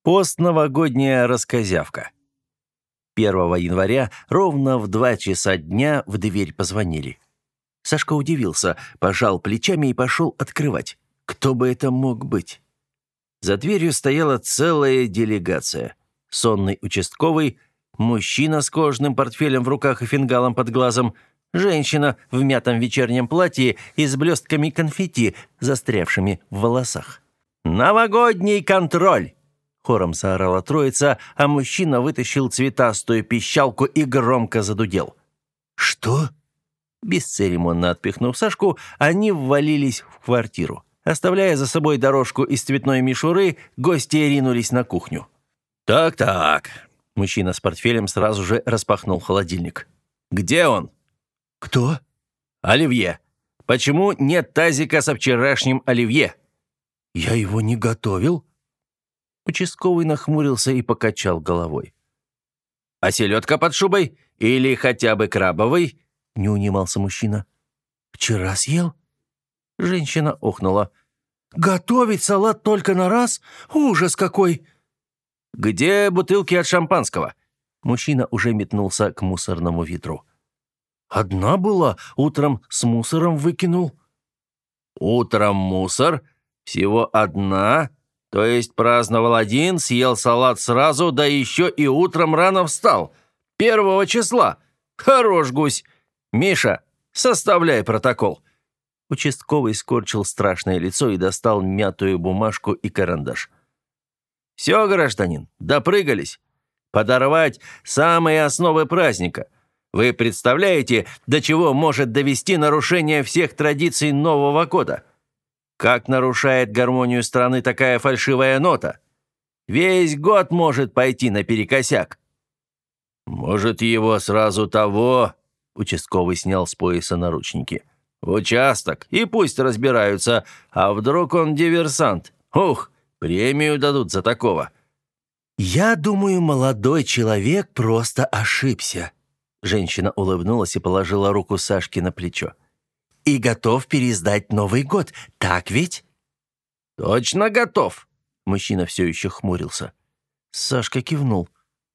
Постновогодняя раскозявка. 1 января ровно в 2 часа дня в дверь позвонили. Сашка удивился, пожал плечами и пошел открывать. Кто бы это мог быть? За дверью стояла целая делегация. Сонный участковый, мужчина с кожаным портфелем в руках и фингалом под глазом, женщина в мятом вечернем платье и с блестками конфетти, застрявшими в волосах. «Новогодний контроль!» Хором заорала троица, а мужчина вытащил цветастую пищалку и громко задудел. «Что?» Бесцеремонно отпихнув Сашку, они ввалились в квартиру. Оставляя за собой дорожку из цветной мишуры, гости ринулись на кухню. «Так-так». Мужчина с портфелем сразу же распахнул холодильник. «Где он?» «Кто?» «Оливье. Почему нет тазика со вчерашним оливье?» «Я его не готовил». Участковый нахмурился и покачал головой. «А селедка под шубой? Или хотя бы крабовый?» — не унимался мужчина. «Вчера съел?» Женщина охнула. «Готовить салат только на раз? Ужас какой!» «Где бутылки от шампанского?» Мужчина уже метнулся к мусорному ведру. «Одна была, утром с мусором выкинул». «Утром мусор? Всего одна? То есть праздновал один, съел салат сразу, да еще и утром рано встал. 1 числа. Хорош гусь. Миша, составляй протокол». Участковый скорчил страшное лицо и достал мятую бумажку и карандаш. «Все, гражданин, допрыгались. Подорвать самые основы праздника. Вы представляете, до чего может довести нарушение всех традиций Нового года? Как нарушает гармонию страны такая фальшивая нота? Весь год может пойти наперекосяк». «Может, его сразу того?» Участковый снял с пояса наручники. «В участок, и пусть разбираются, а вдруг он диверсант? Ух, премию дадут за такого». «Я думаю, молодой человек просто ошибся». Женщина улыбнулась и положила руку Сашке на плечо. «И готов пересдать Новый год, так ведь?» «Точно готов?» Мужчина все еще хмурился. Сашка кивнул.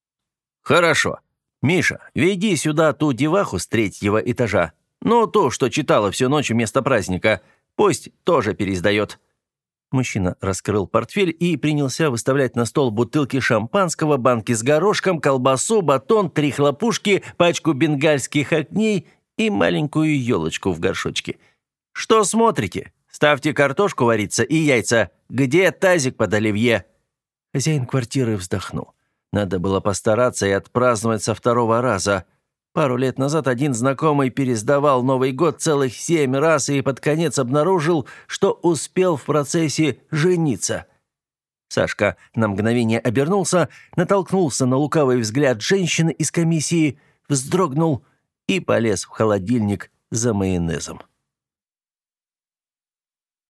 «Хорошо. Миша, веди сюда ту деваху с 3-го этажа. Ну, ту, что читала всю ночь вместо праздника. Пусть тоже пересдает». Мужчина раскрыл портфель и принялся выставлять на стол бутылки шампанского, банки с горошком, колбасу, батон, 3 хлопушки, пачку бенгальских огней и маленькую елочку в горшочке. «Что смотрите? Ставьте картошку вариться и яйца. Где тазик под оливье?» Хозяин квартиры вздохнул. Надо было постараться и отпраздновать со 2-го раза. Пару лет назад один знакомый пересдавал Новый год целых 7 раз и под конец обнаружил, что успел в процессе жениться. Сашка на мгновение обернулся, натолкнулся на лукавый взгляд женщины из комиссии, вздрогнул и полез в холодильник за майонезом.